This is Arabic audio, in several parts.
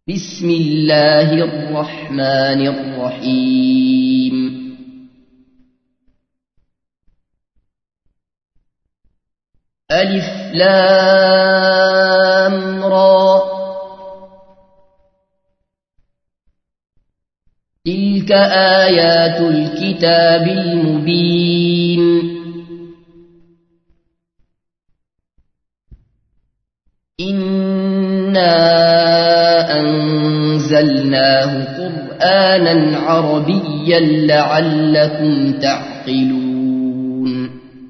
بسم الله الرحمن الرحيم ألف لام را تلك آيات الكتاب المبين إنا أنزلناه قرآنا عربيا لعلكم تعقلون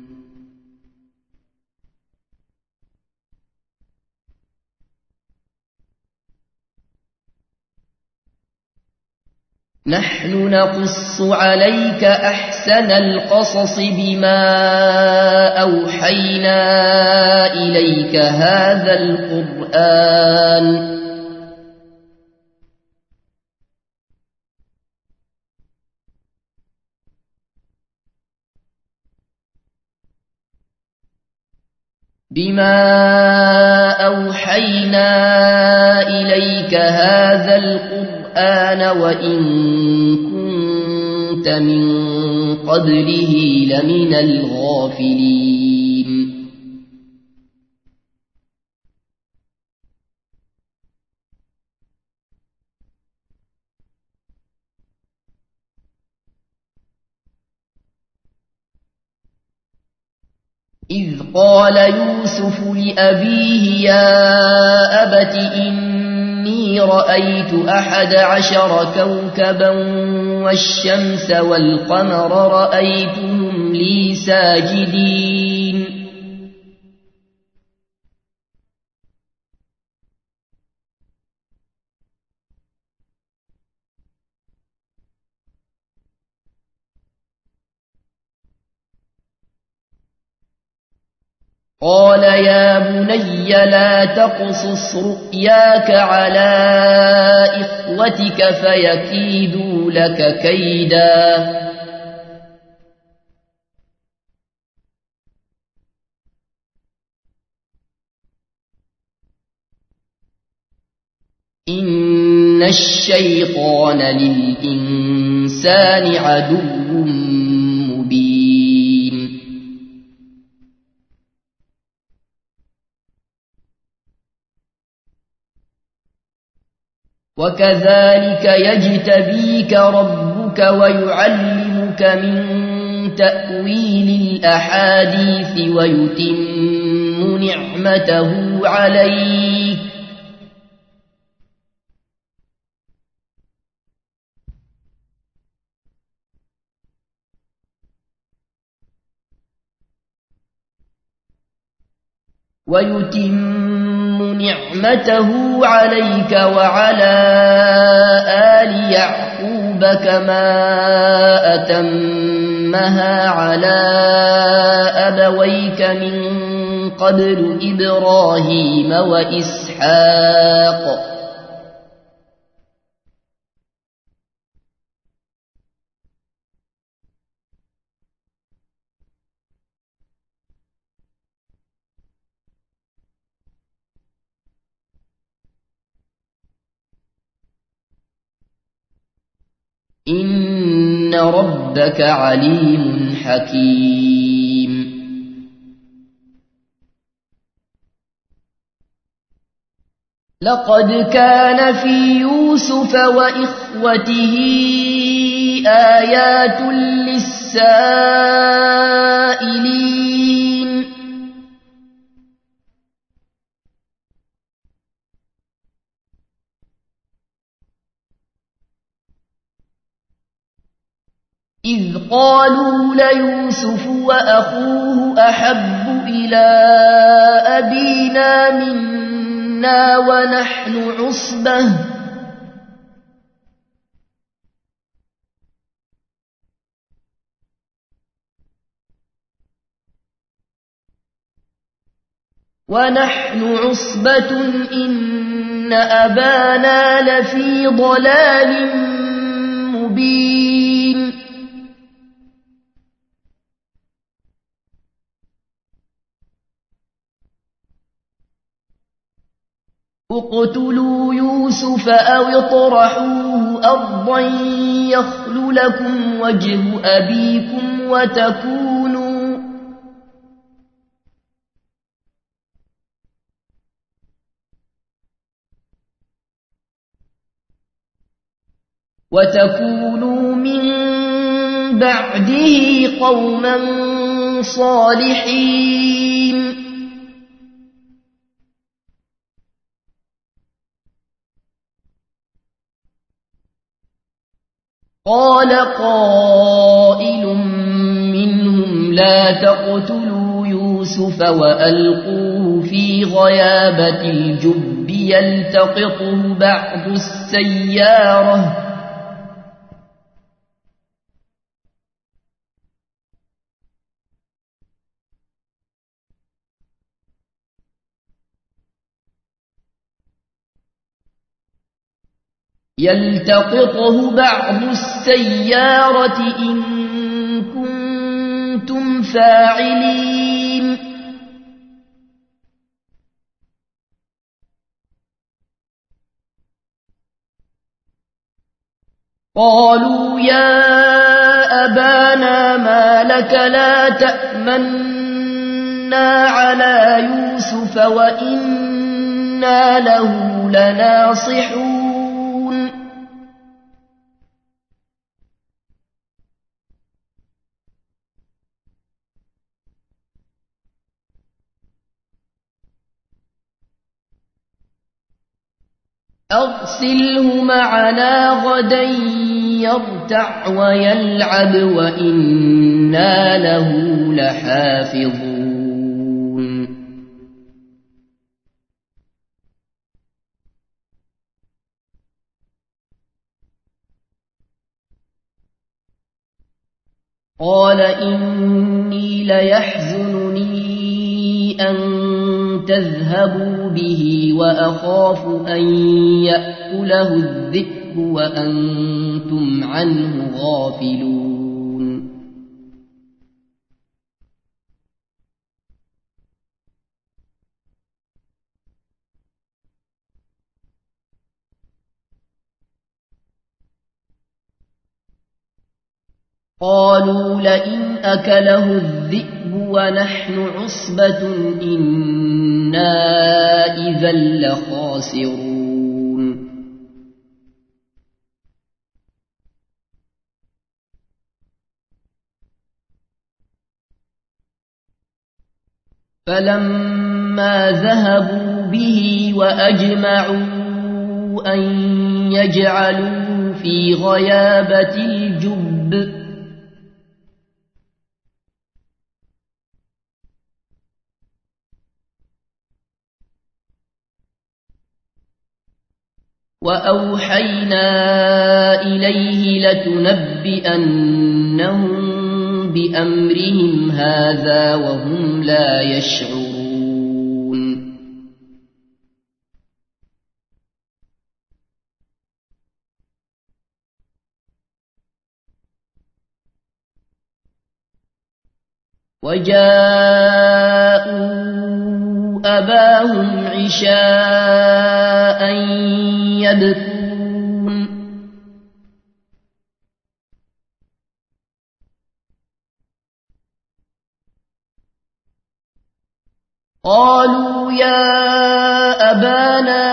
نحن نقص عليك أحسن القصص بما أوحينا إليك هذا القرآن وإن كنت من قبله لمن الغافلين إذ قال يوسف لأبيه يا أبت إني رأيت 11 كوكبا والشمس والقمر رأيتهم لي ساجدين قال يا بني لا تقصص رؤياك على إخوتك فيكيدوا لك كيدا إن الشيطان للإنسان عدو مبين وكذلك يجتبيك ربك ويعلمك من تأويل الأحاديث ويتم نعمته عليك وعلى آل يعقوب كما أتمها على أبويك من قبل إبراهيم وإسحاق إن ربك عليم حكيم لقد كان في يوسف وإخوته آيات للسائلين إذ قالوا ليوسف وأخوه أحب إلى أبينا منا ونحن عصبة إن أبانا لفي ضلال مبين اقتلوا يوسف أو اطرحوه أرضا يخل لكم وجه أبيكم وتكونوا من بعده قوما صالحين. قال قائل منهم لا تقتلوا يوسف وألقوه في غيابة الجب يلتقطه بعض السيارة إن كنتم فاعلين. قالوا يا أبانا ما لك لا تأمنا على يوسف وإنا له لناصحون. أرسله معنا غدا يرتع ويلعب وإنا له لحافظون. قال إني ليحزنني أن تذهبوا به وأخاف أن يأكله الذئب وأنتم عنه غافلون. قالوا لئن أكله الذئب ونحن عصبة إنا إذا لخاسرون. فلما ذهبوا به وأجمعوا أن يجعلوه في غيابة الجب وأوحينا إليه لتنبئنهم بأمرهم هذا وهم لا يشعرون. وجاءوا أباهم عشاء يبكون. قالوا يا أبانا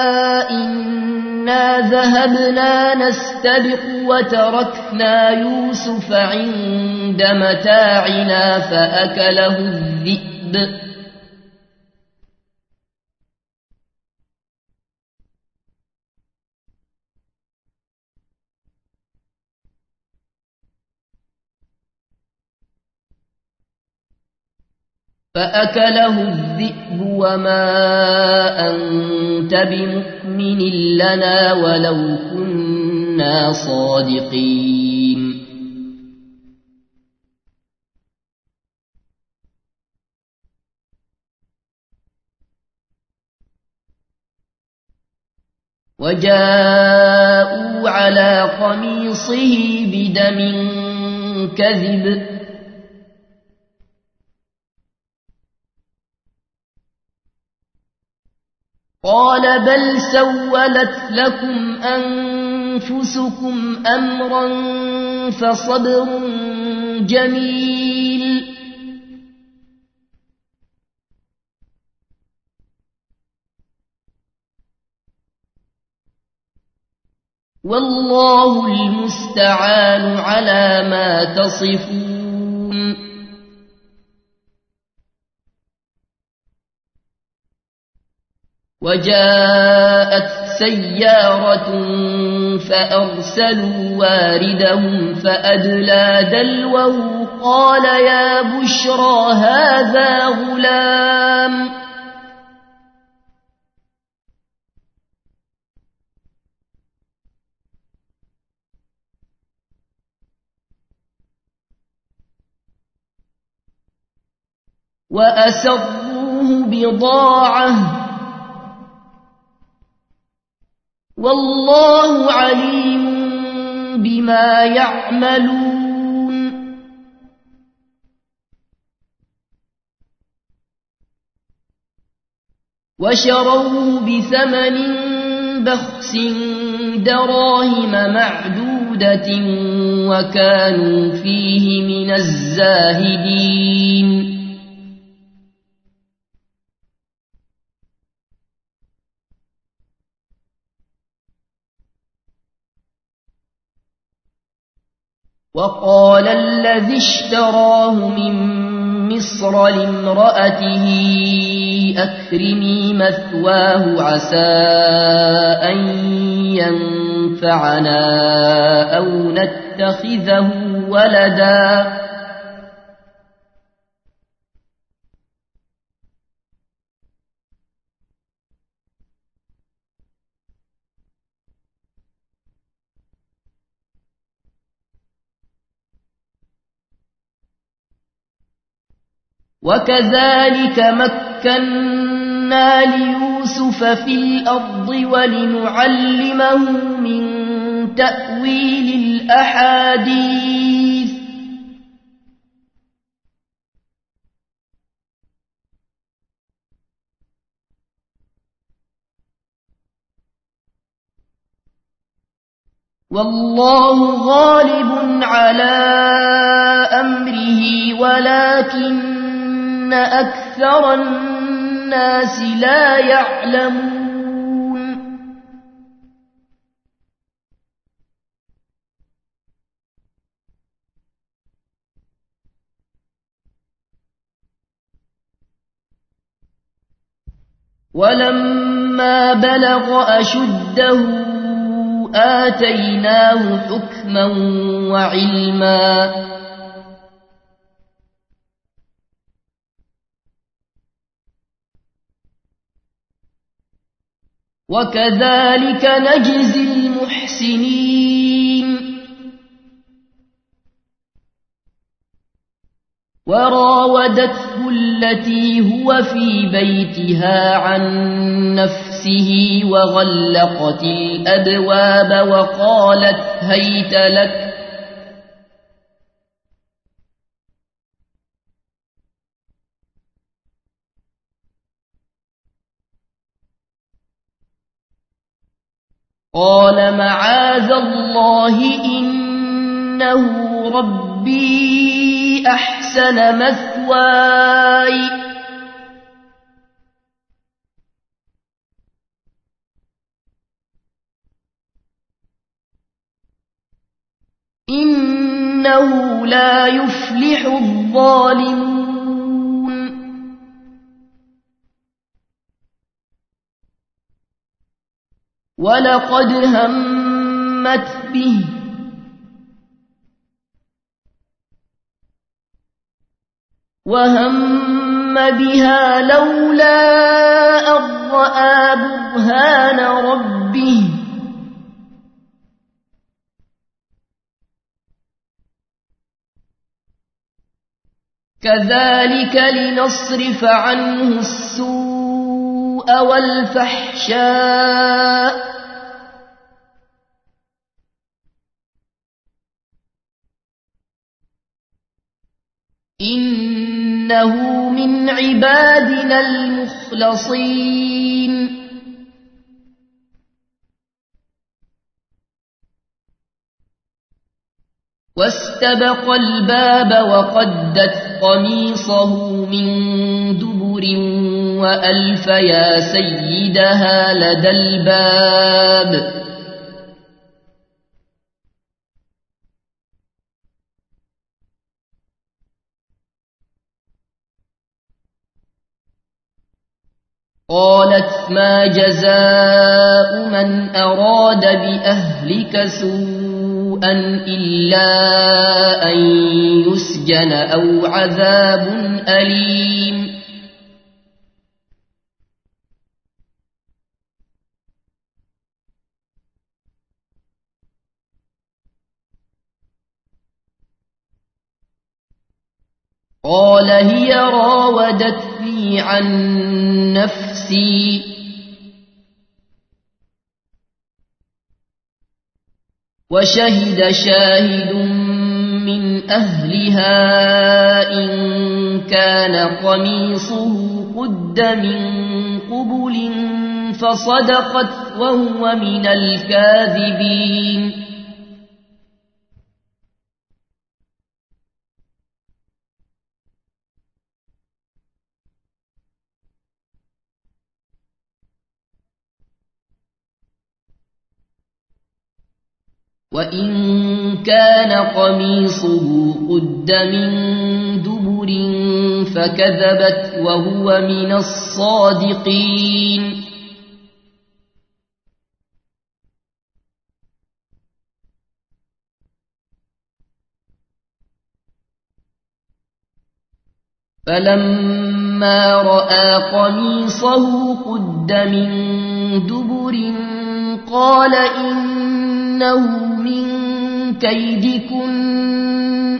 إنا ذهبنا نستبق وتركنا يوسف عند متاعنا فأكله الذئب وما أنت بمؤمن لنا ولو كنا صادقين. وجاءوا على قميصه بدم كذب قال بل سولت لكم أنفسكم أمرا فصبر جميل والله المستعان على ما تصفون وجاءت سيارة فأرسلوا واردهم فأدلى دلوه قال يا بشرى هذا غلام وأسروه بضاعة والله عليم بما يعملون وشروه بثمن بخس دراهم معدودة وكانوا فيه من الزاهدين وقال الذي اشتراه من مصر لامرأته أكرمي مثواه عسى أن ينفعنا أو نتخذه ولدا وكذلك مكنا ليوسف في الأرض ولنعلمه من تأويل الأحاديث والله غالب على أمره ولكن أكثر الناس لا يعلمون ولما بلغ أشده آتيناه حكما وعلما وكذلك نجزي المحسنين وراودته التي هو في بيتها عن نفسه وغلقت الأبواب وقالت هيت لك قال معاذ الله إنه ربي أحسن مثواي إنه لا يفلح الظالمون ولقد همت به وهم بها لولا أن رأى برهان ربه كذلك لنصرف عنه السوء والفحشاء إنه من عبادنا المخلصين واستبق الباب وقدت قميصه من دبر وألف يا سيدها لدى الباب قالت ما جزاء من أراد بأهلك سوءا إلا أن يسجن أو عذاب أليم قال هي راودتني عن نفسي وشهد شاهد من أهلها إن كان قميصه قد من قبل فصدقت وهو من الكاذبين وإن كان قميصه قد من دبر فكذبت وهو من الصادقين فلما رأى قميصه قد من دبر قال إنه من كيدكن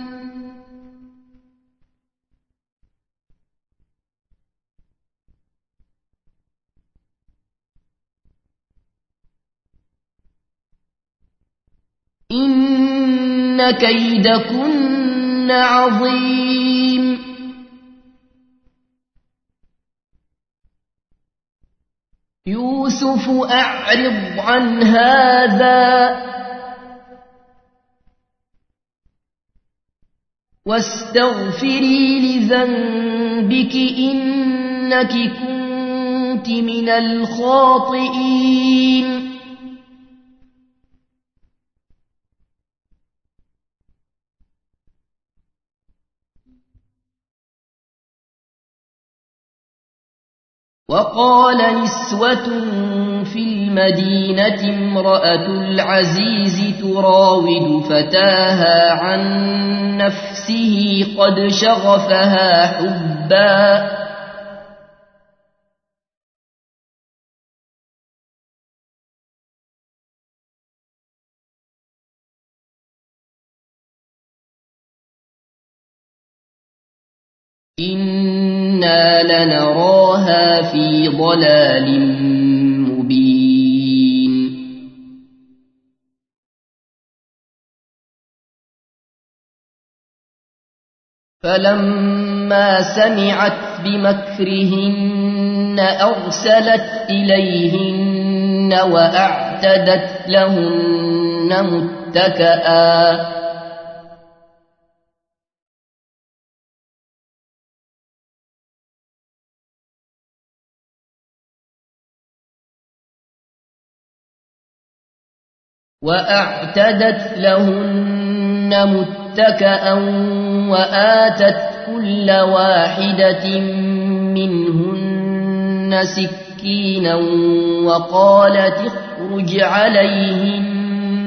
إن كيدكن عظيم يوسف أعرض عن هذا واستغفري لذنبك إنك كنت من الخاطئين وقال نسوة في المدينة امرأة العزيز تراود فتاها عن نفسه قد شغفها حبا إنا لنراها في ضلال مبين فلما سمعت بمكرهن أرسلت إليهن وأعتدت لهن متكئا وآتت كل واحدة منهن سكينا وقالت اخرج عليهن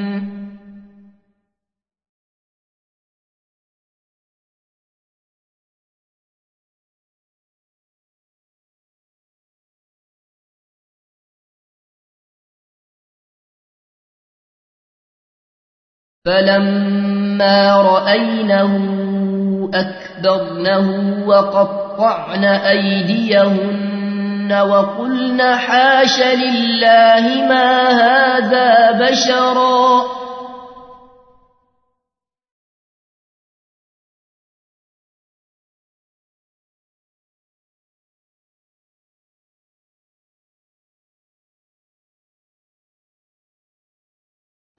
فلما رأينه أكبرنه وقطعن أيديهن وقلن حاش لله ما هذا بشرا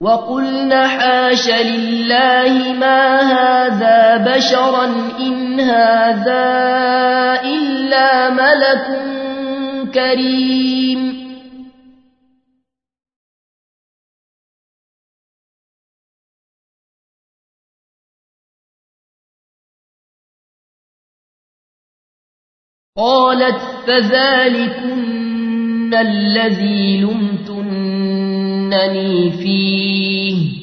وقلنا حاش لله ما هذا بشرا إن هذا إلا ملك كريم قالت فذلكن الذي لمتنني فيه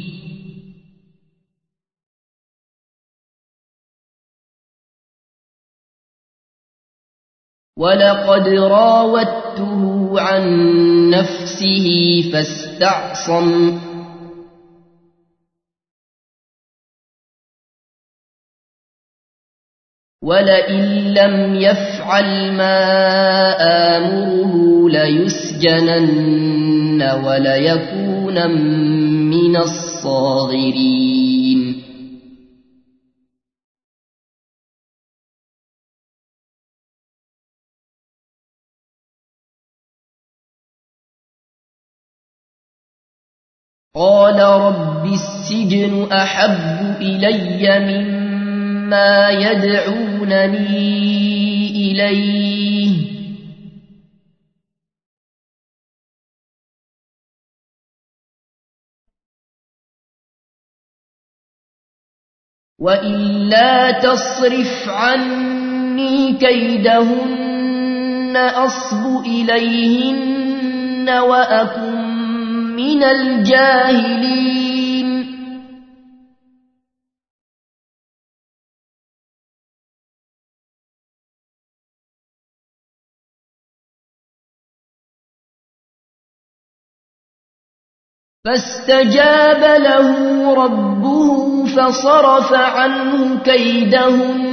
ولقد راودته عن نفسه فاستعصم ولئن لم يفعل ما آمره ليسجنن وليكون من الصاغرين قال رب السجن أحب إلي مما يدعونني إليه وإلا تصرف عني كيدهن أصب إليهن وأكن من الجاهلين فاستجاب له ربه فصرف عنه كيدهن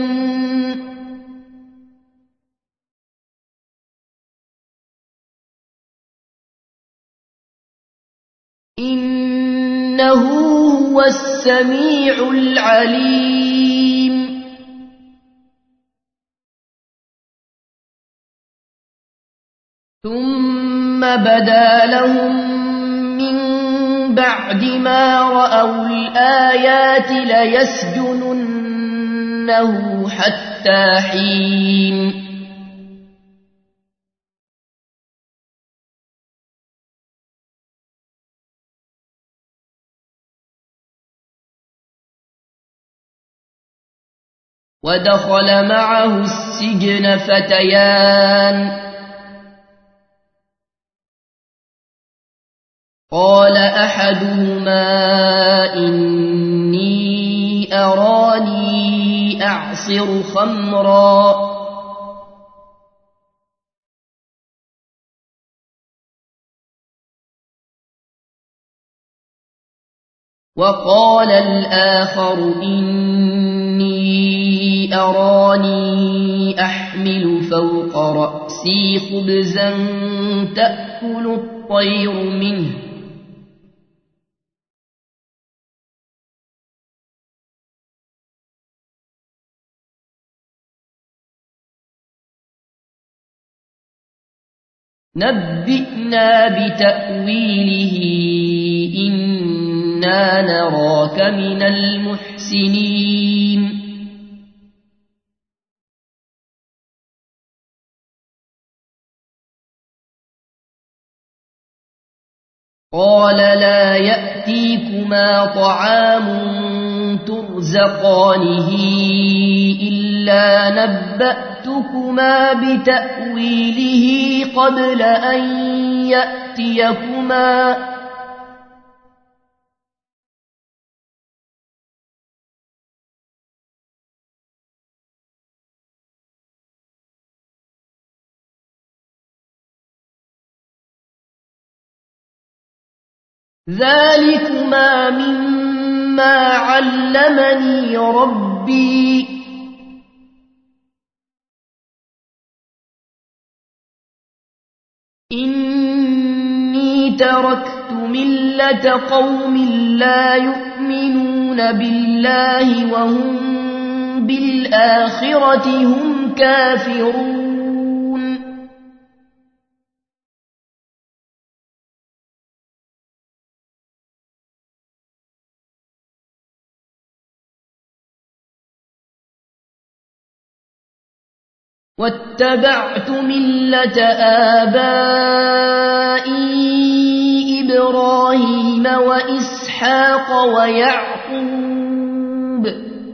إنه هو السميع العليم ثم بدا لهم من بعد ما رأوا الآيات ليسجننه حتى حين ودخل معه السجن فتيان قال أحدهما إني أراني أعصر خمرا وقال الآخر إني أراني أحمل فوق رأسي خبزا تأكل الطير منه نبئنا بتأويله إنا نراك من المحسنين قال لا يأتيكما طعام ترزقانه إلا نبأتكما بتأويله قبل أن يأتيكما ذلكما مما علمني ربي إني تركت ملة قوم لا يؤمنون بالله وهم بالآخرة هم كافرون واتبعت ملة آبائي إبراهيم وإسحاق ويعقوب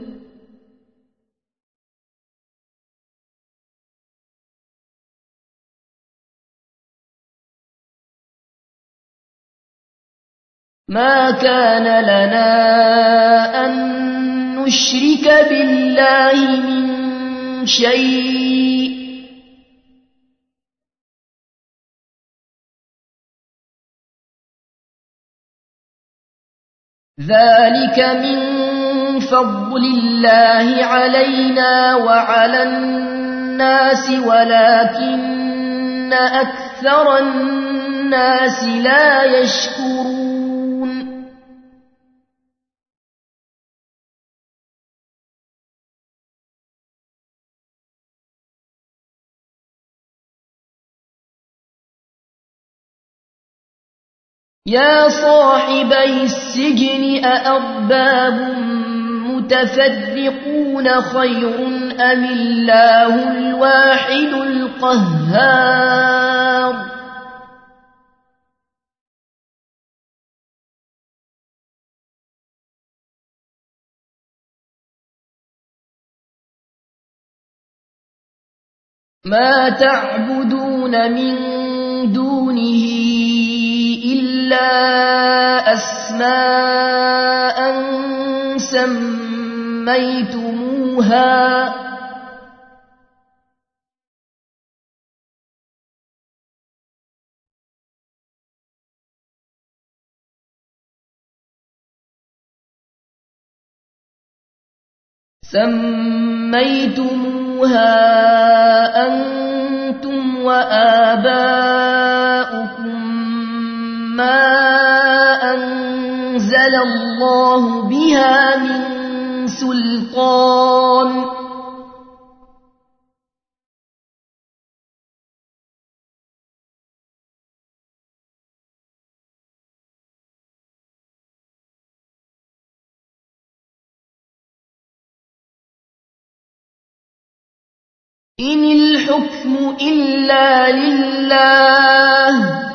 ما كان لنا أن نشرك بالله من شيء ذلك من فضل الله علينا وعلى الناس ولكن أكثر الناس لا يشكرون يا صاحبي السجن أأرباب متفرقون خير أم الله الواحد القهار ما تعبدون من دونه إلا أسماء سميتموها أنتم وآباؤكم ما أنزل الله بها من سلطان إن الحكم إلا لله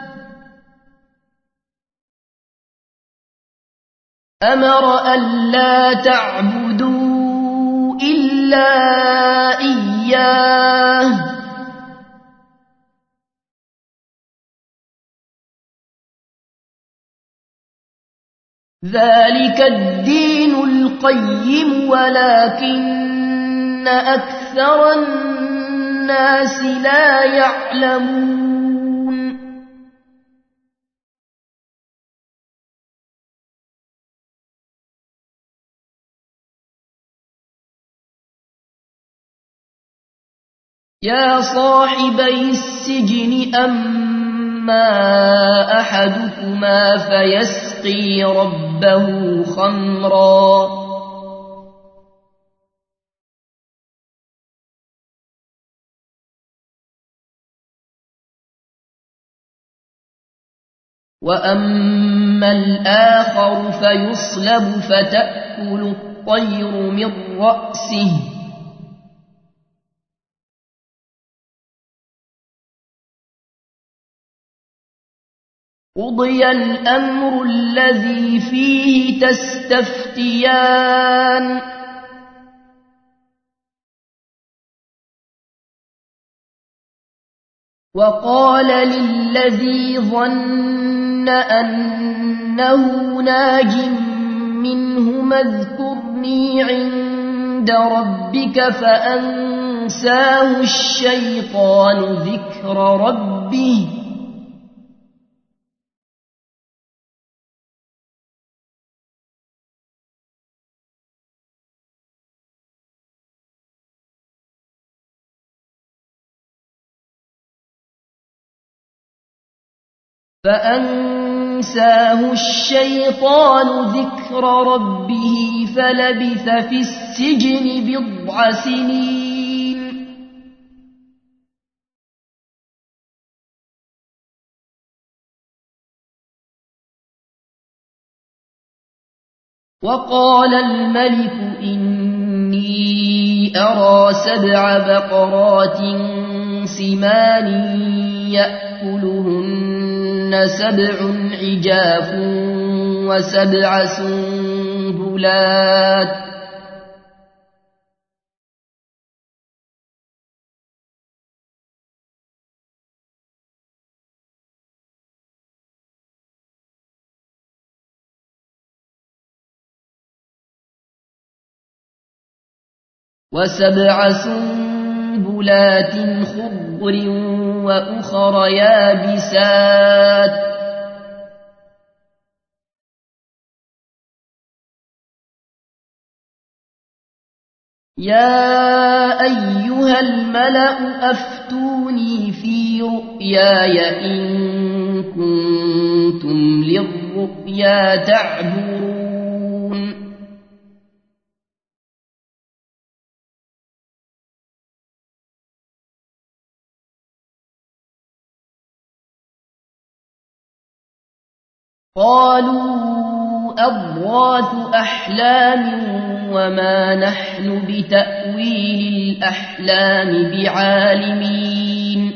أمر ألا تعبدوا إلا إياه ذلك الدين القيم ولكن أكثر الناس لا يعلمون يا صاحبي السجن أما أحدكما فيسقي ربه خمرا وأما الآخر فيصلب فتأكل الطير من رأسه قضي الأمر الذي فيه تستفتيان وقال للذي ظن أنه ناج منهما اذكرني عند ربك فأنساه الشيطان ذكر ربه فلبث في السجن بضع سنين وقال الملك إني أرى 7 بقرات سمان يأكلهن 7 عجاف و7 سنبلات خضر وأخر يابسات يا أيها الملأ أفتوني في رؤياي إن كنتم للرؤيا تعبرون قالوا أضغاث أحلام وما نحن بتأويل الأحلام بعالمين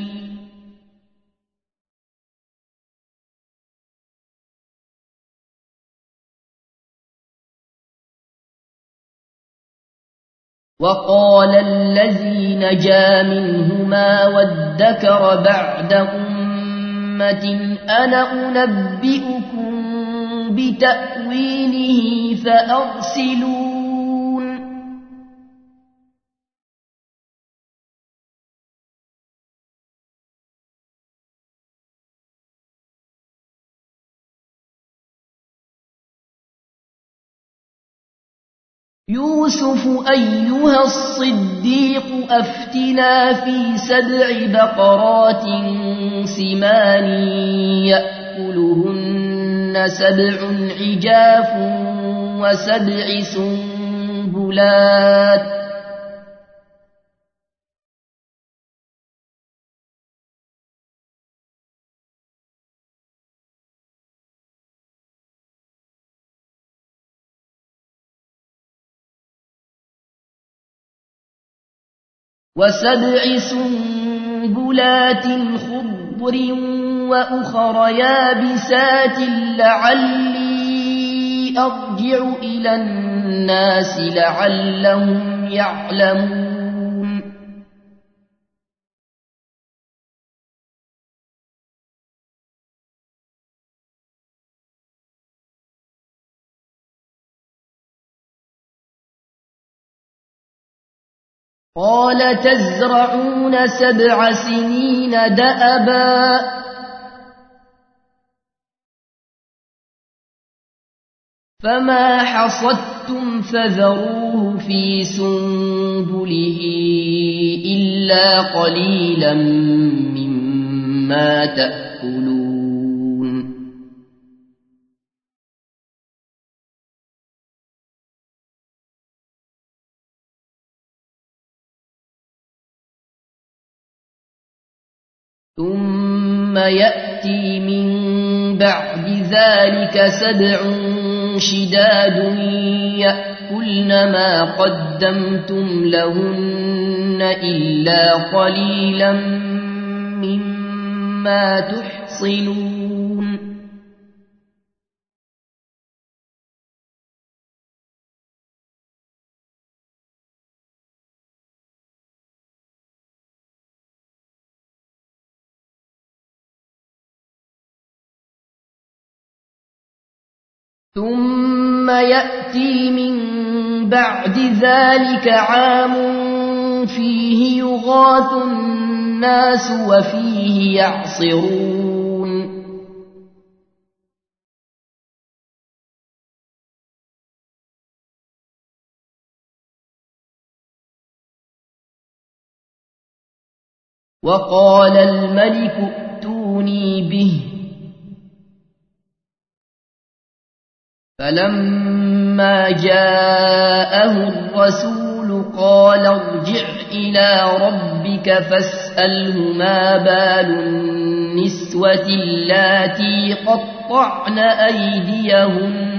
وقال الذي نجا منهما وادكر بعد أمة أنا أنبئكم بتأويله فأرسلون يوسف أيها الصديق أفتنا في 7 بقرات سمان يأكلهن 7 عجاف و7 سنبلات و7 سنبلات خضر وأخر يابسات لعلي أرجع إلى الناس لعلهم يعلمون قال تزرعون 7 سنين دأبا فما حصدتم فذروه في سنبله إلا قليلا مما تأكلون ثم يأتي من بعد ذلك 7 شداد يأكلن ما قدمتم لهن إلا قليلا مما تحصنون ثم يأتي من بعد ذلك عام فيه يغاث الناس وفيه يعصرون وقال الملك ائتوني به فلما جاءه الرسول قال ارجع إلى ربك فاسأله ما بال النسوة اللاتي قطعن أيديهن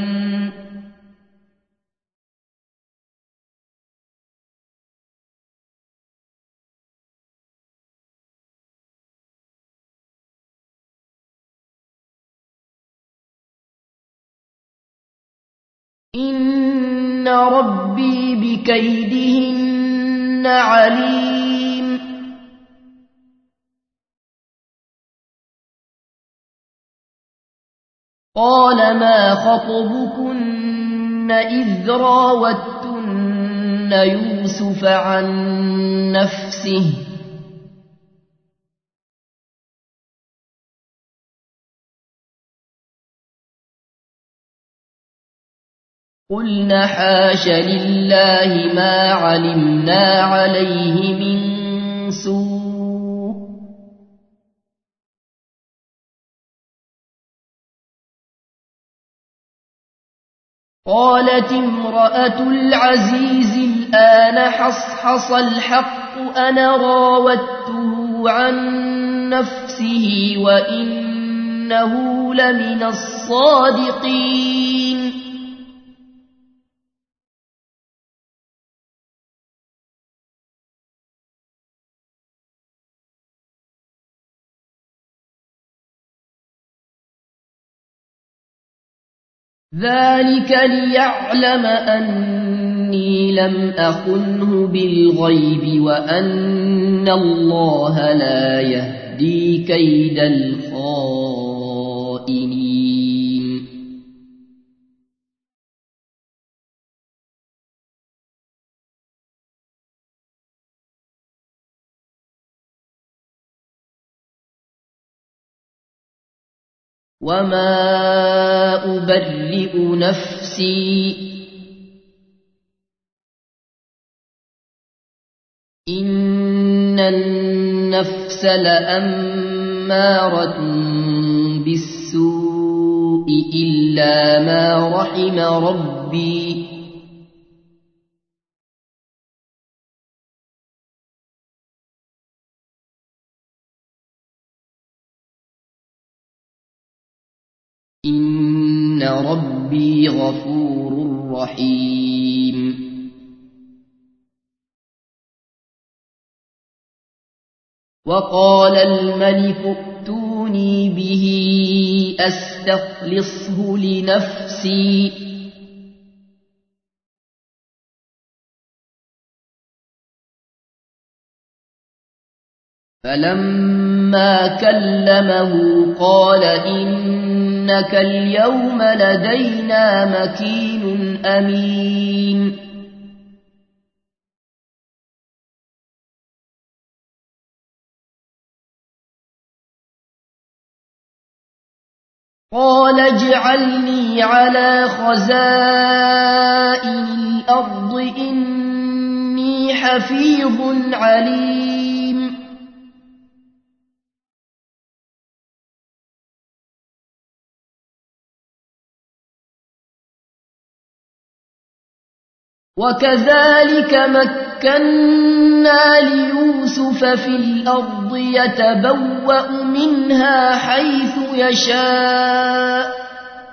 إن ربي بكيدهن عليم قال ما خطبكن إذ راوتن يوسف عن نفسه قلنا حاش لله ما علمنا عليه من سوء قالت امرأة العزيز الآن حصحص الحق أنا راودته عن نفسه وإنه لمن الصادقين ذلك ليعلم أني لم أخنه بالغيب وأن الله لا يهدي كيد الخائنين وما أبرئ نفسي إن النفس لأمارة بالسوء إلا ما رحم ربي إن ربي غفور رحيم وقال الملك ائتوني به أستخلصه لنفسي فلما كلمه قال إنك اليوم لدينا مكين أمين قال اجعلني على خزائن الأرض إني حفيظ عليم وكذلك مكنا ليوسف في الأرض يتبوأ منها حيث يشاء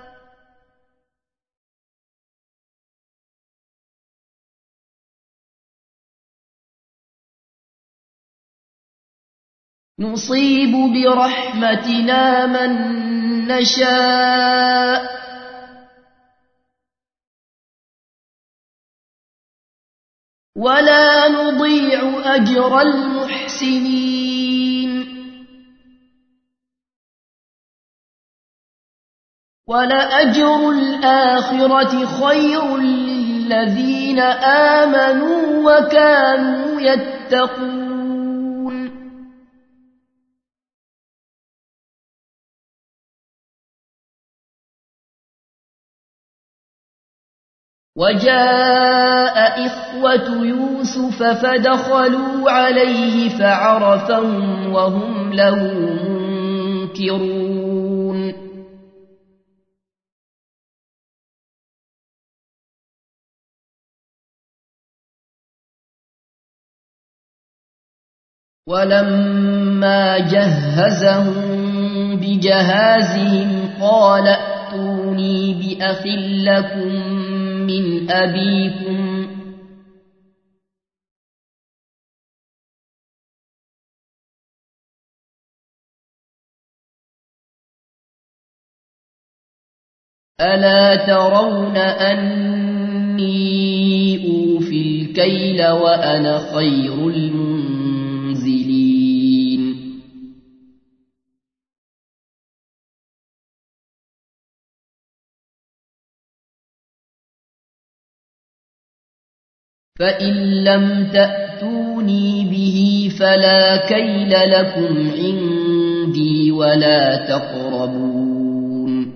نصيب برحمتنا من نشاء ولا نضيع أجر المحسنين ولأجر الآخرة خير للذين آمنوا وكانوا يتقون وجاء إخوة يوسف فدخلوا عليه فعرفهم وهم له منكرون ولما جهزهم بجهازهم قال ائتوني بأخ لكم من أبيكم ألا ترون أني أوفي الكيل وأنا خير المنزلين فإن لم تأتوني به فلا كيل لكم عندي ولا تقربون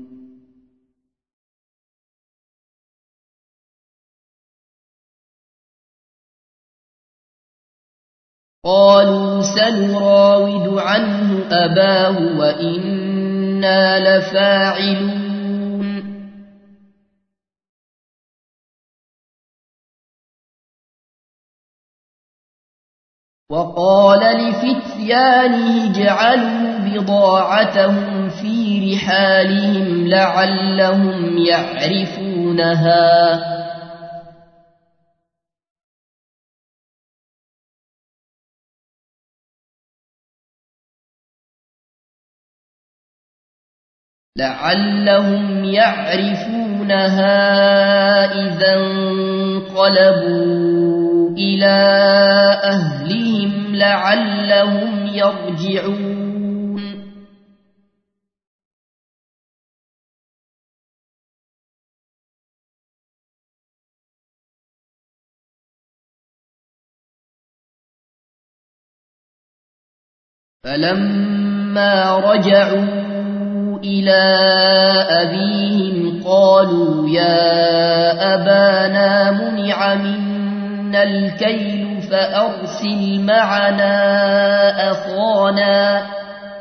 قالوا سنراود عنه أباه وإنا لفاعلون وقال لفتيانه اجعلوا بضاعتهم في رحالهم لعلهم يعرفونها إذا انقلبوا إلى أهلهم لعلهم يرجعون فلما رجعوا إلى أبيهم قالوا يا أبانا منع منا الكيل فأرسل معنا أخانا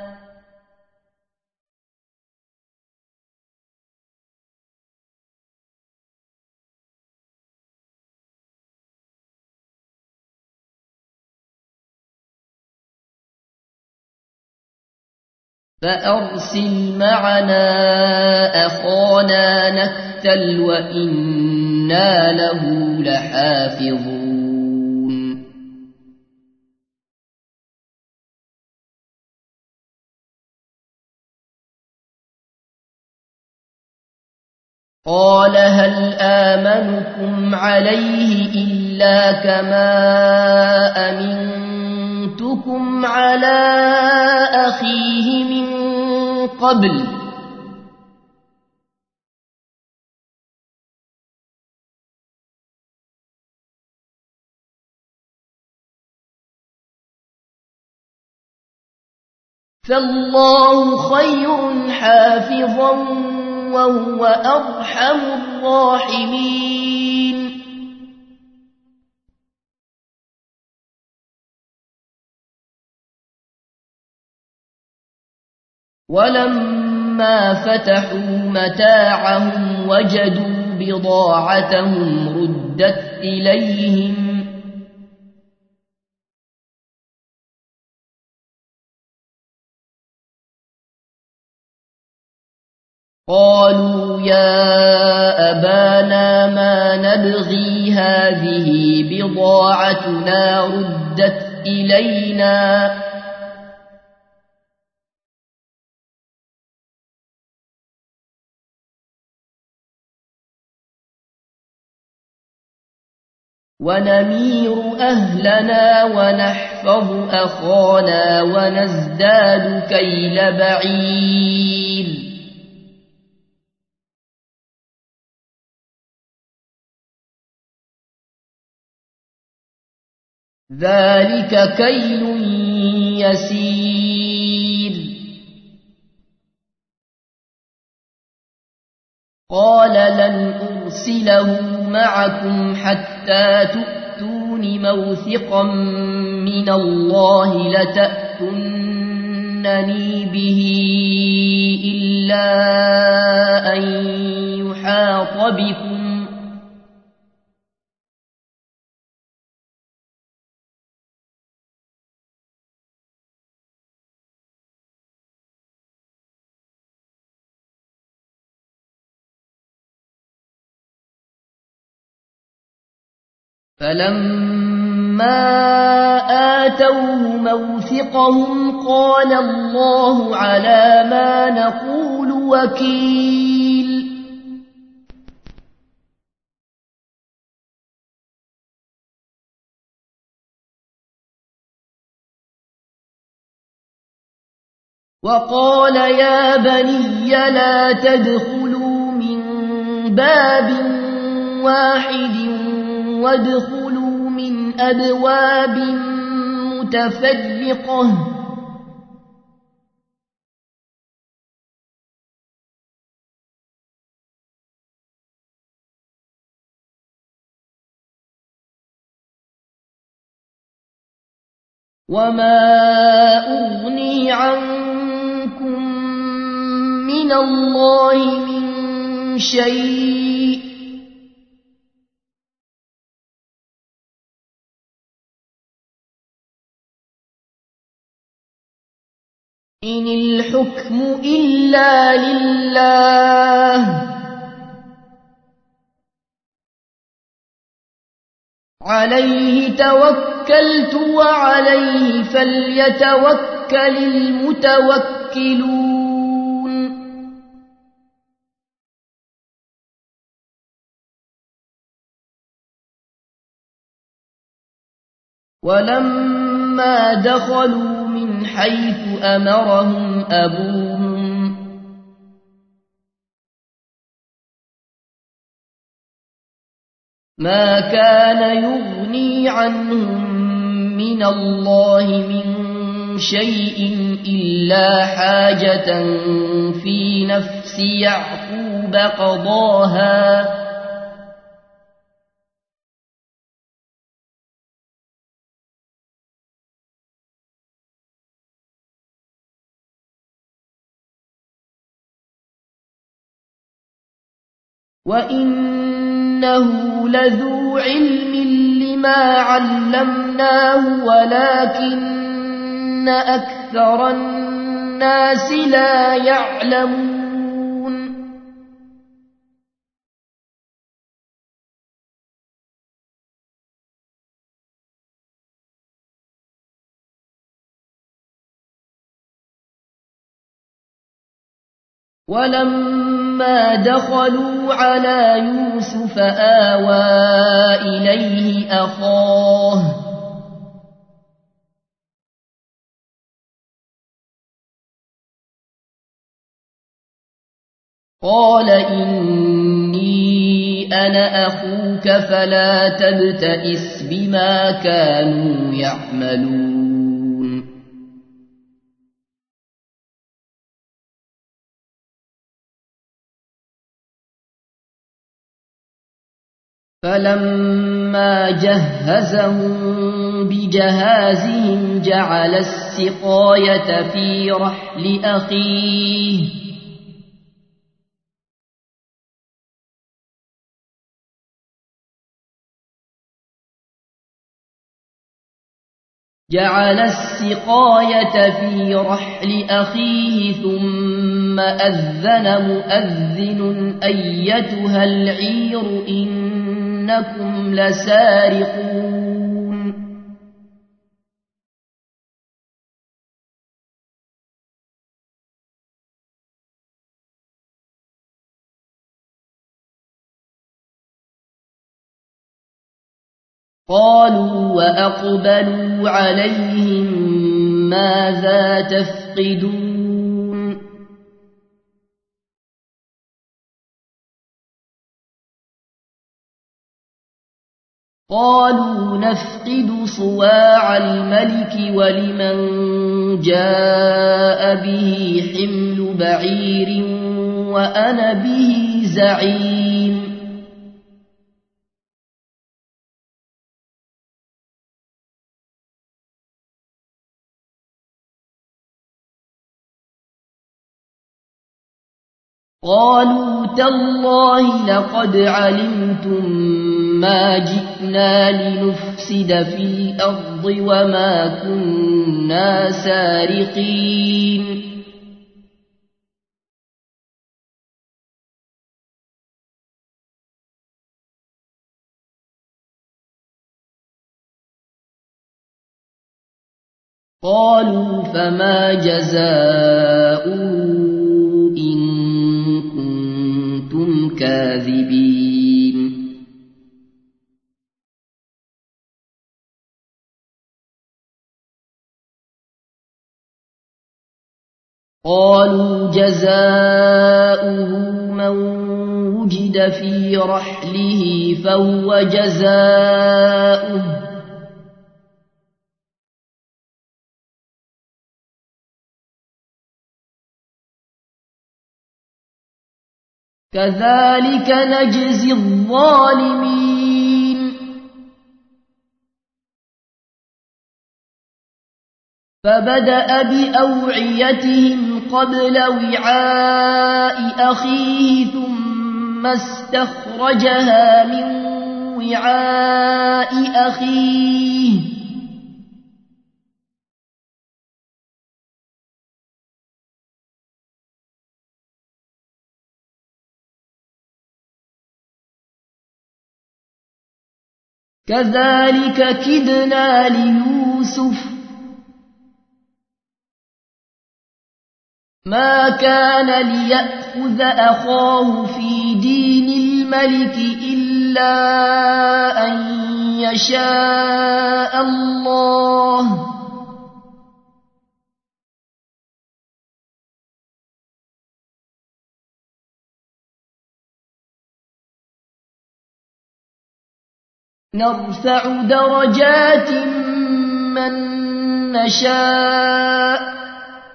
نكتل وإنا له لحافظون قال هل آمنكم عليه إلا كما أمنتكم على أخيه من قبل فالله خير حافظا وهو أرحم الراحمين ولما فتحوا متاعهم وجدوا بضاعتهم ردت إليهم قالوا يا أبانا ما نبغي هذه بضاعتنا ردت إلينا ونمير أهلنا ونحفظ أخانا ونزداد كيل بعير ذلك كيل يسير قال لن أرسله معكم حتى تؤتون موثقا من الله لتأتونني به إلا أن يحاط بكم فلما آتوه موثقهم قال الله على ما نقول وكيل وقال يا بني لا تدخلوا من باب واحد وادخلوا من أبواب متفرقة وما أغني عنكم من الله من شيء إن الحكم إلا لله عليه توكلت وعليه فليتوكل المتوكلون ولما دخلوا من حيث أمرهم أبوهم ما كان يغني عنهم من الله من شيء إلا حاجة في نفس يعقوب قضاها وإنه لذو علم لما علمناه ولكن أكثر الناس لا يعلمون ولما دخلوا على يوسف آوى إليه أخاه قال إني أنا أخوك فلا تبتئس بما كانوا يعملون فلما جهزهم بجهازهم جعل السقاية في رحل أخيه ثم أذن مؤذن أيتها العير إنكم لسارقون قالوا وأقبلوا عليهم ماذا تفقدون قالوا نفقد صواع الملك ولمن جاء به حمل بعير وأنا به زعيم قالوا تالله لقد علمتم ما جئنا لنفسد في الأرض وما كنا سارقين قالوا فما جزاؤه إن كنتم كاذبين قالوا جزاؤه من وجد في رحله فهو جزاؤه كذلك نجزي الظالمين فبدأ بأوعيتهم قبل وعاء أخيه ثم استخرجها من وعاء أخيه كذلك كدنا ليوسف ما كان ليأخذ أخاه في دين الملك إلا أن يشاء الله نرفع درجات من نشاء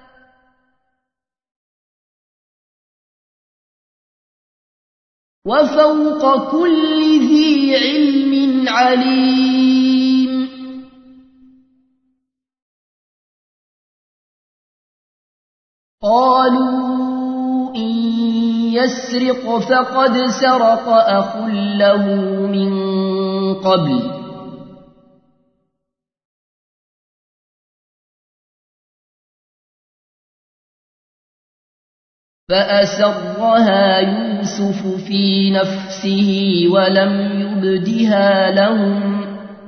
وفوق كل ذي علم عليم قالوا إن يسرق فقد سرق أخ له من قبل فأسرها يوسف في نفسه ولم يبدها لهم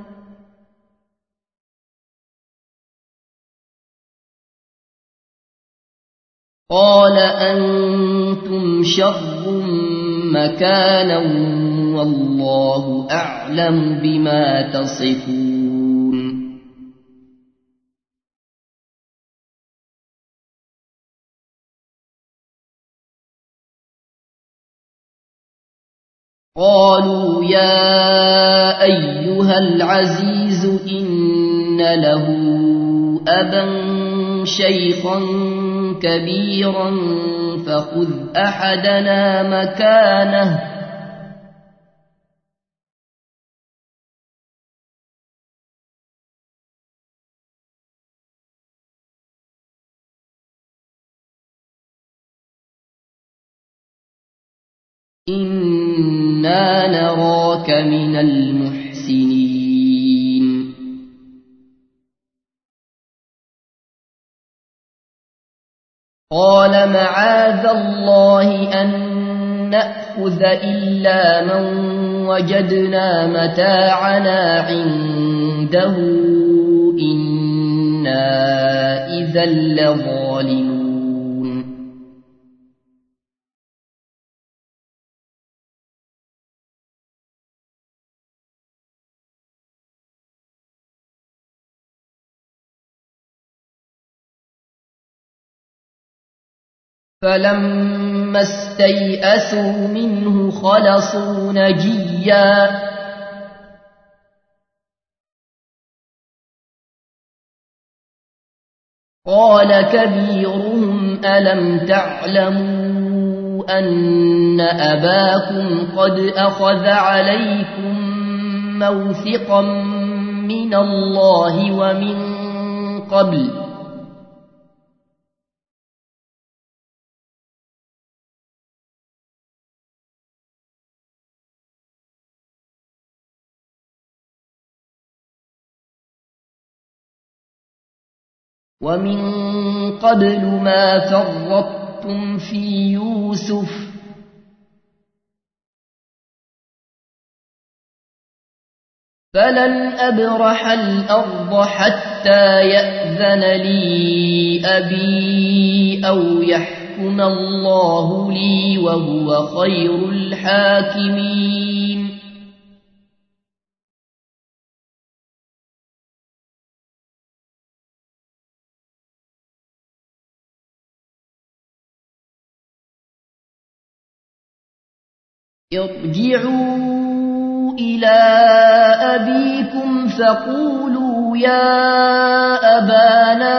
قال أنتم شر مكانا والله أعلم بما تصفون قالوا يا أيها العزيز إن له أبا شيخا كبيرا فخذ أحدنا مكانه إنا نراك من المحسنين قال معاذ الله أن نأخذ إلا من وجدنا متاعنا عنده إنا إذا لظالمون فلما استيئسوا منه خلصوا نجيا قال كبيرهم ألم تعلموا أن أباكم قد أخذ عليكم موثقا من الله ومن قبل ما فرطتم في يوسف فلن أبرح الأرض حتى يأذن لي أبي أو يحكم الله لي وهو خير الحاكمين ارجعوا إلى أبيكم فقولوا يا أبانا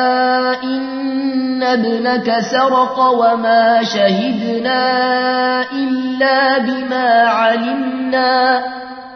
إن ابنك سرق وما شهدنا إلا بما علمنا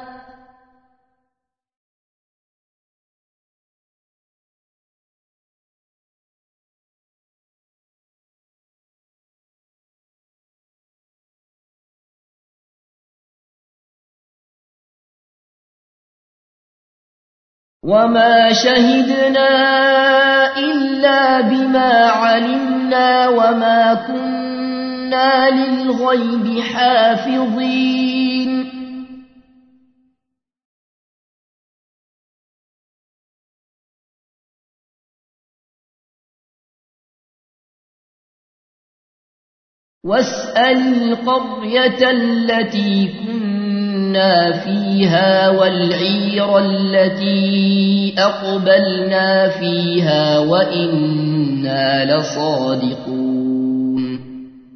إلا بما علمنا وما كنا للغيب حافظين واسأل القرية التي كنا فيها والعير التي أقبلنا فيها وإنا لصادقون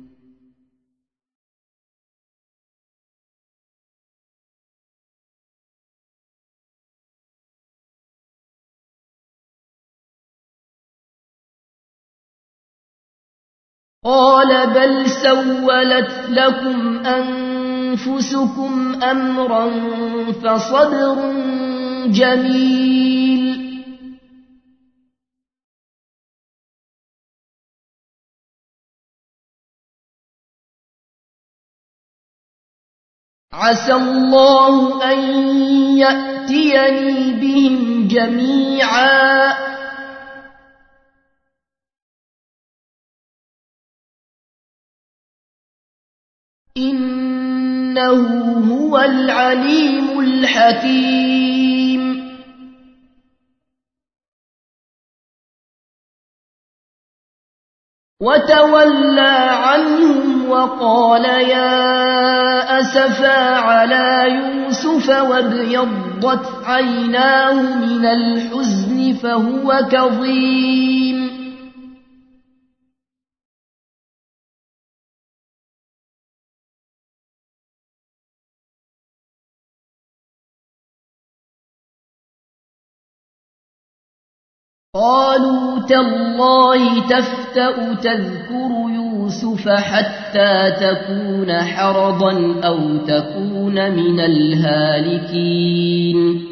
قال بل سولت لكم أنفسكم أمرا فصبر جميل عسى الله أن يأتيني بهم جميعا إنه هو العليم الحكيم وتولى عنهم وقال يا أسفا على يوسف وابيضت عيناه من الحزن فهو كظيم قالوا تالله تفتأ تذكر يوسف حتى تكون حرضا أو تكون من الهالكين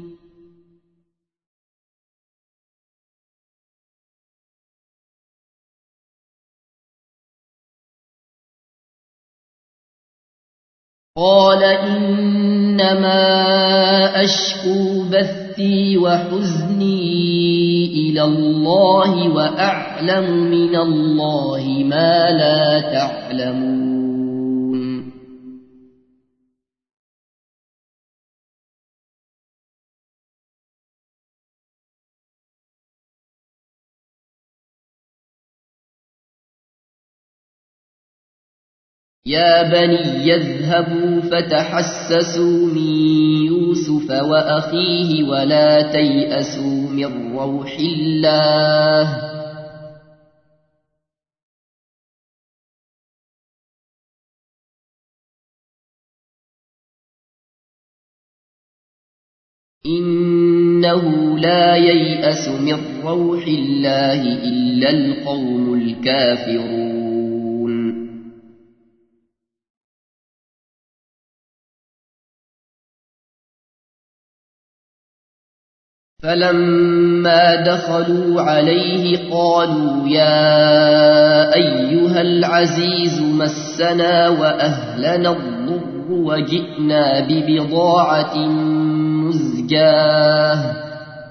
قال إنما أشكو بثي وحزني إلى الله وأعلم من الله ما لا تعلمون يا بني يذهبوا فتحسسوا من يوسف وأخيه ولا تيأسوا من روح الله إنه لا ييأس من روح الله إلا القوم الكافرون فلما دخلوا عليه قالوا يا أيها العزيز مسنا وأهلنا الضر وجئنا ببضاعة مزجاة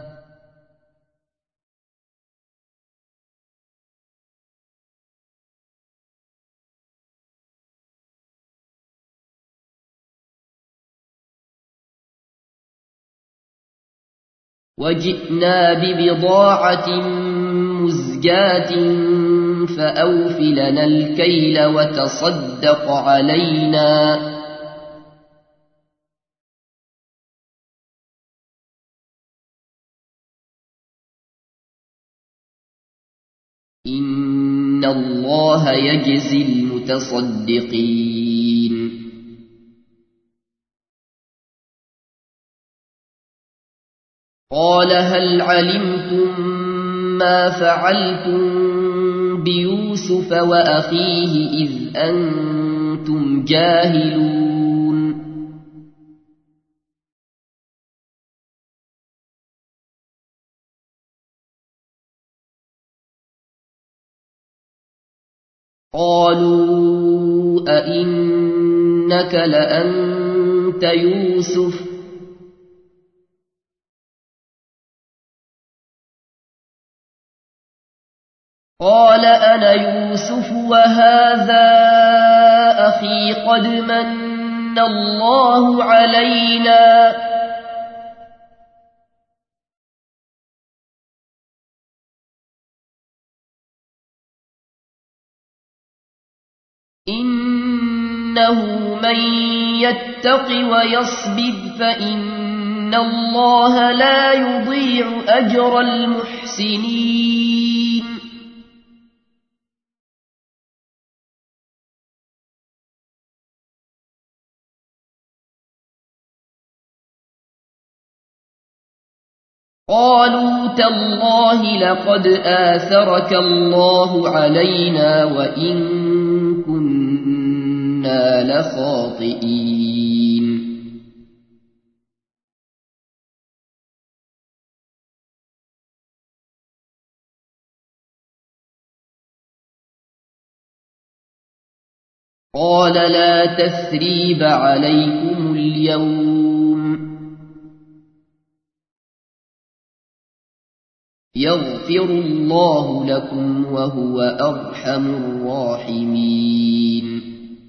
فأوف لنا الكيل وتصدق علينا إن الله يجزي المتصدقين قال هل علمتم ما فعلتم بيوسف وأخيه إذ أنتم جاهلون قالوا أئنك لأنت يوسف قال أنا يوسف وهذا أخي قد من الله علينا إنه من يتق ويصبر فإن الله لا يضيع أجر المحسنين قالوا تالله لقد آثرك الله علينا وإن كنا لخاطئين قال لا تثريب عليكم اليوم يغفر الله لكم وهو أرحم الراحمين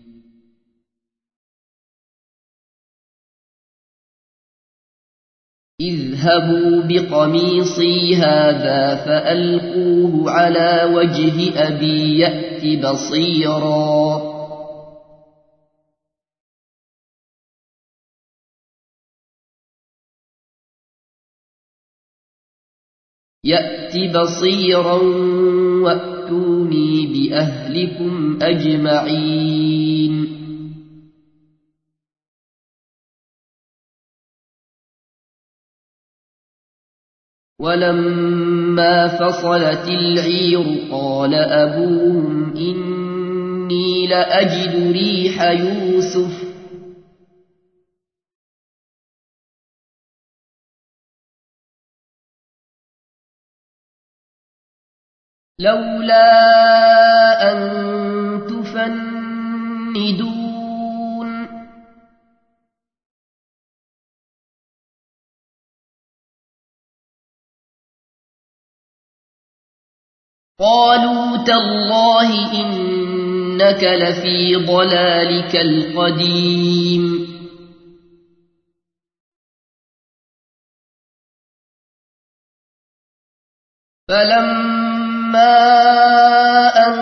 اذهبوا بقميصي هذا فألقوه على وجه أبي يأت بصيرا وأتوني بأهلكم أجمعين ولما فصلت العير قال أبوهم إني لأجد ريح يوسف لولا أن تفندون قالوا تالله إنك لفي ضلالك القديم فلما أن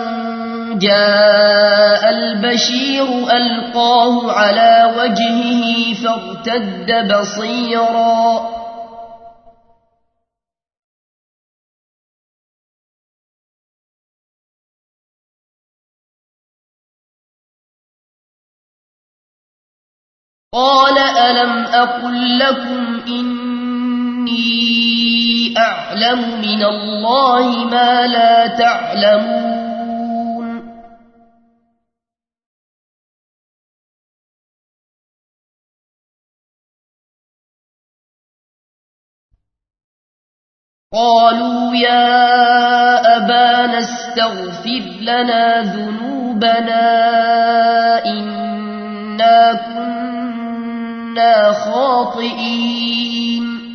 جاء البشير ألقاه على وجهه فارتد بصيرا قال ألم أقل لكم إني أعلم من الله ما لا تعلمون قالوا يا أبانا استغفر لنا ذنوبنا إنا كنا خاطئين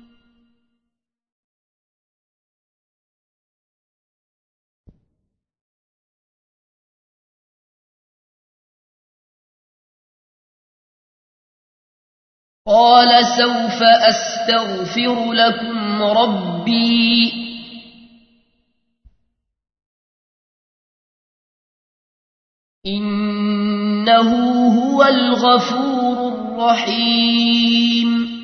قال سوف أستغفر لكم ربي إنه هو الغفور الرحيم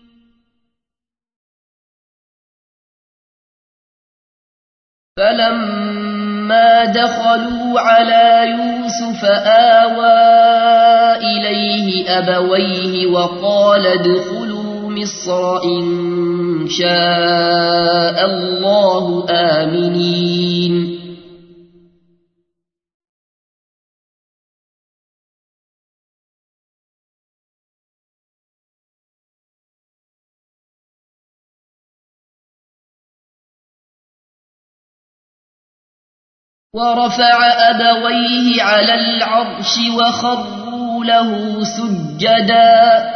فلما دخلوا على يوسف آوى إليه أبويه وقال ادخلوا مصر إن شاء الله آمنين ورفع أبويه على العرش وخروا له سجدا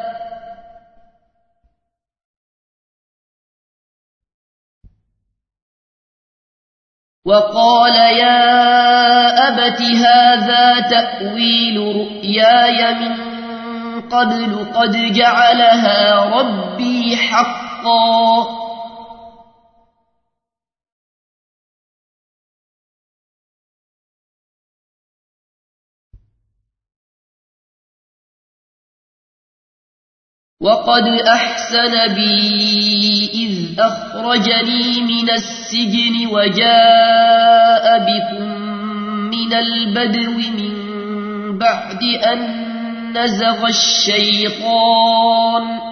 وقال يا أبت هذا تأويل رؤياي من قبل قد جعلها ربي حقا وقد أحسن بي إذ أخرجني من السجن وجاء بكم من البدو من بعد أن نزغ الشيطان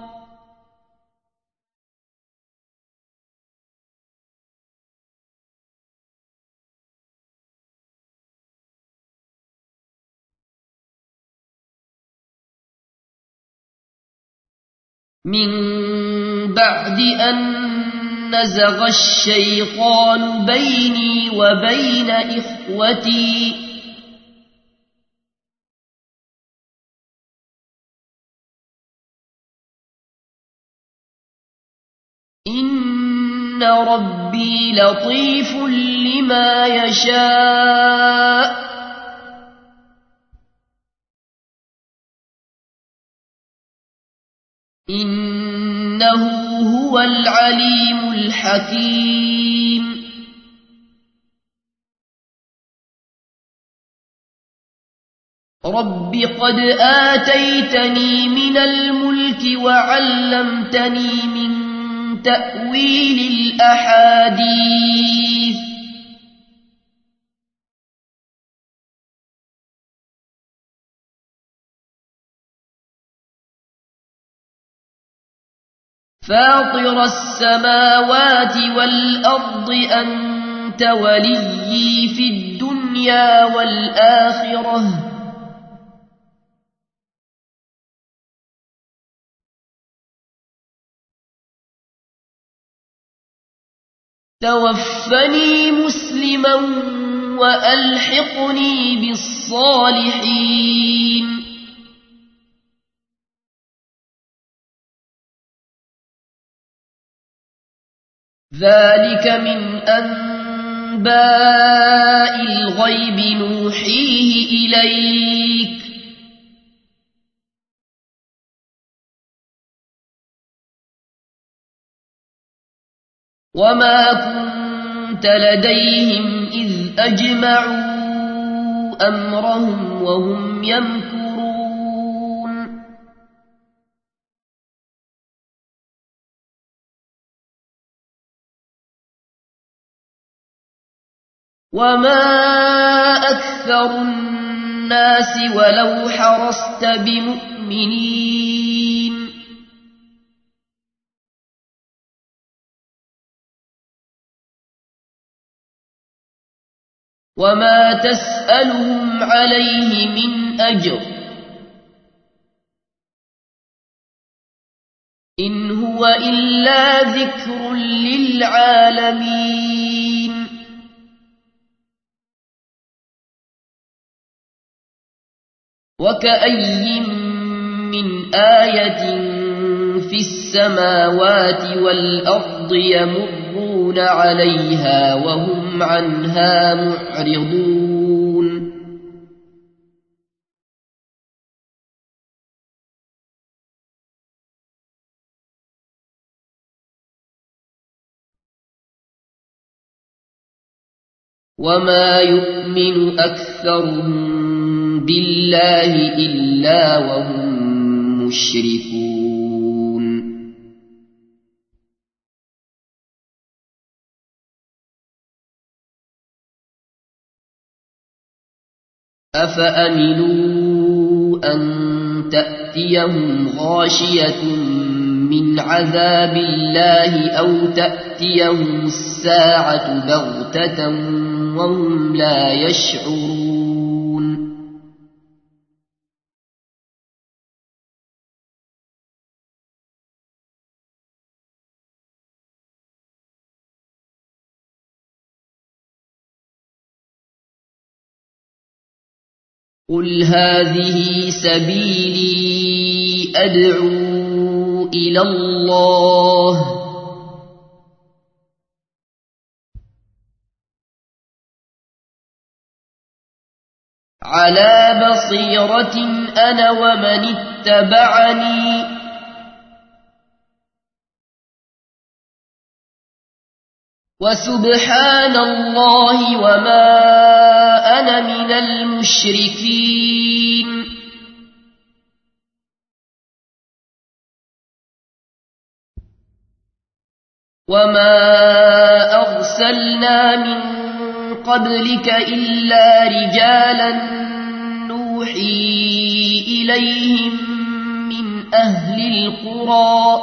بيني وبين إخوتي إن ربي لطيف لما يشاء إنه هو العليم الحكيم رب قد آتيتني من الملك وعلمتني من تأويل الأحاديث فاطر السماوات والأرض أنت وليي في الدنيا والآخرة توفني مسلما وألحقني بالصالحين ذلك من أنباء الغيب نوحيه إليك وما كنت لديهم إذ أجمعوا أمرهم وهم يمكرون وما أكثر الناس ولو حرصت بمؤمنين وما تسألهم عليه من أجر إن هو إلا ذكر للعالمين وكأي من آية في السماوات والأرض يمرون عليها وهم عنها معرضون وما يؤمن أكثرهم بالله إلا وهم مشركون أفأمنوا أن تأتيهم غاشية من عذاب الله أو تأتيهم الساعة بغتة وهم لا يشعرون قل هذه سبيلي أدعو إلى الله على بصيرة أنا ومن اتبعني وسبحان الله وما أنا من المشركين وما أرسلنا من قبلك إلا رجالا نوحي إليهم من أهل القرى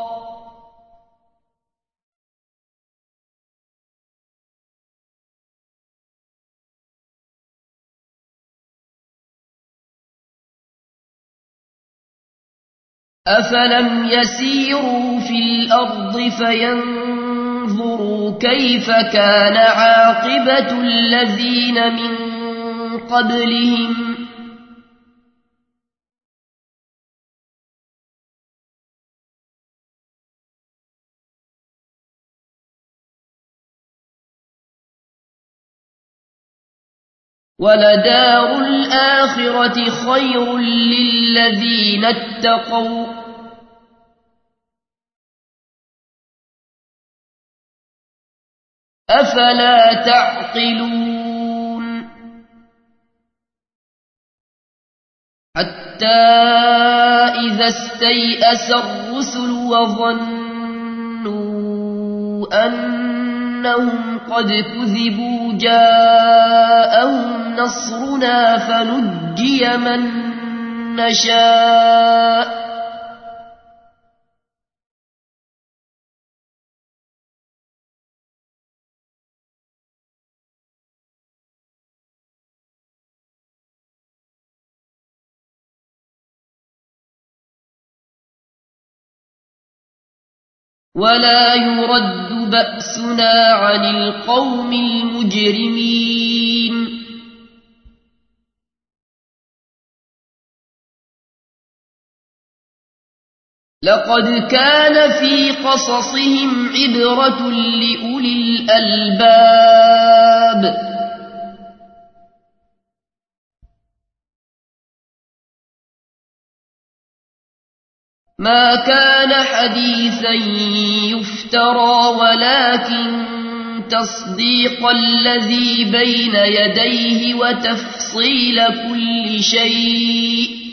أفلم يسيروا في الأرض فينظروا كيف كان عاقبة الذين من قبلهم ولدار الآخرة خير للذين اتقوا أفلا تعقلون حتى إذا استيأس الرسل وظنوا أنهم قد كذبوا جاءهم نصرنا فنجي من نشاء ولا يرد بأسنا عن القوم المجرمين لقد كان في قصصهم عبرة لأولي الألباب ما كان حديثا يفترى ولكن تصديق الذي بين يديه وتفصيل كل شيء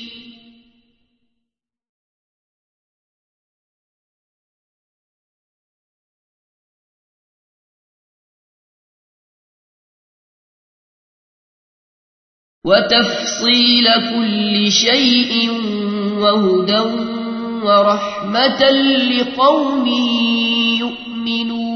وهدى ورحمة لقوم يؤمنون